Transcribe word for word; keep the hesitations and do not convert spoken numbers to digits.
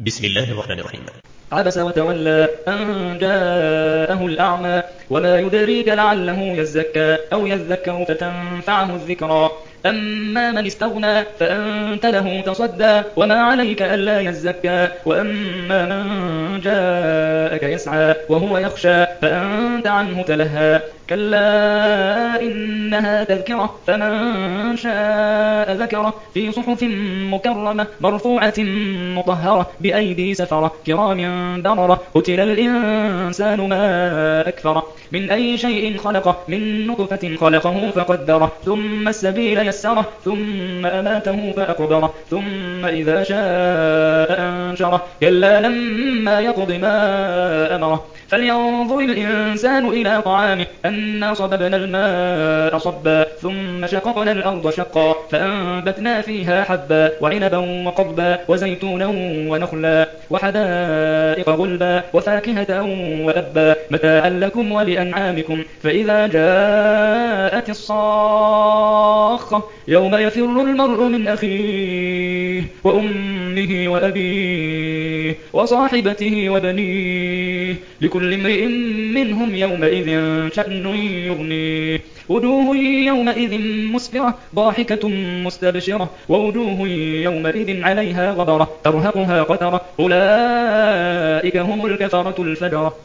بسم الله الرحمن الرحيم. عبس وتولى أن جاءه الأعمى وما يدريك لعله يزكى أو يذكر فتنفعه الذكرى أما من استغنى فأنت له تصدى وما عليك ألا يزكى وأما من جاءك يسعى وهو يخشى فأنت عنه تلهى كلا إنها تذكرة فمن شاء ذكره في صحف مكرمة مرفوعة مطهرة بأيدي سفرة كرام بررة قتل الإنسان ما أكفره من أي شيء خلقه من نطفة خلقه فقدره ثم السبيل يسره ثم أماته فأقبره ثم إذا شاء أنشره كلا لما يقض ما أمره فلينظر الإنسان إلى طعامه أنا صببنا الماء صبا ثم شققنا الأرض شقا فأنبتنا فيها حبا وعنبا وقضبا وزيتونا ونخلا وحدائق غلبا وفاكهة وأبا متاعا لكم ولأنعامكم فإذا جاءت الصاخة يوم يفر المرء من أخيه وأمه وأبيه وصاحبته وبنيه لكل امرئ منهم يومئذ شأن يغنيه وجوه يومئذ مسفرة ضاحكة مستبشرة ووجوه يومئذ عليها غبرة ترهقها قترة أولئك هم الكفرة الفجرة.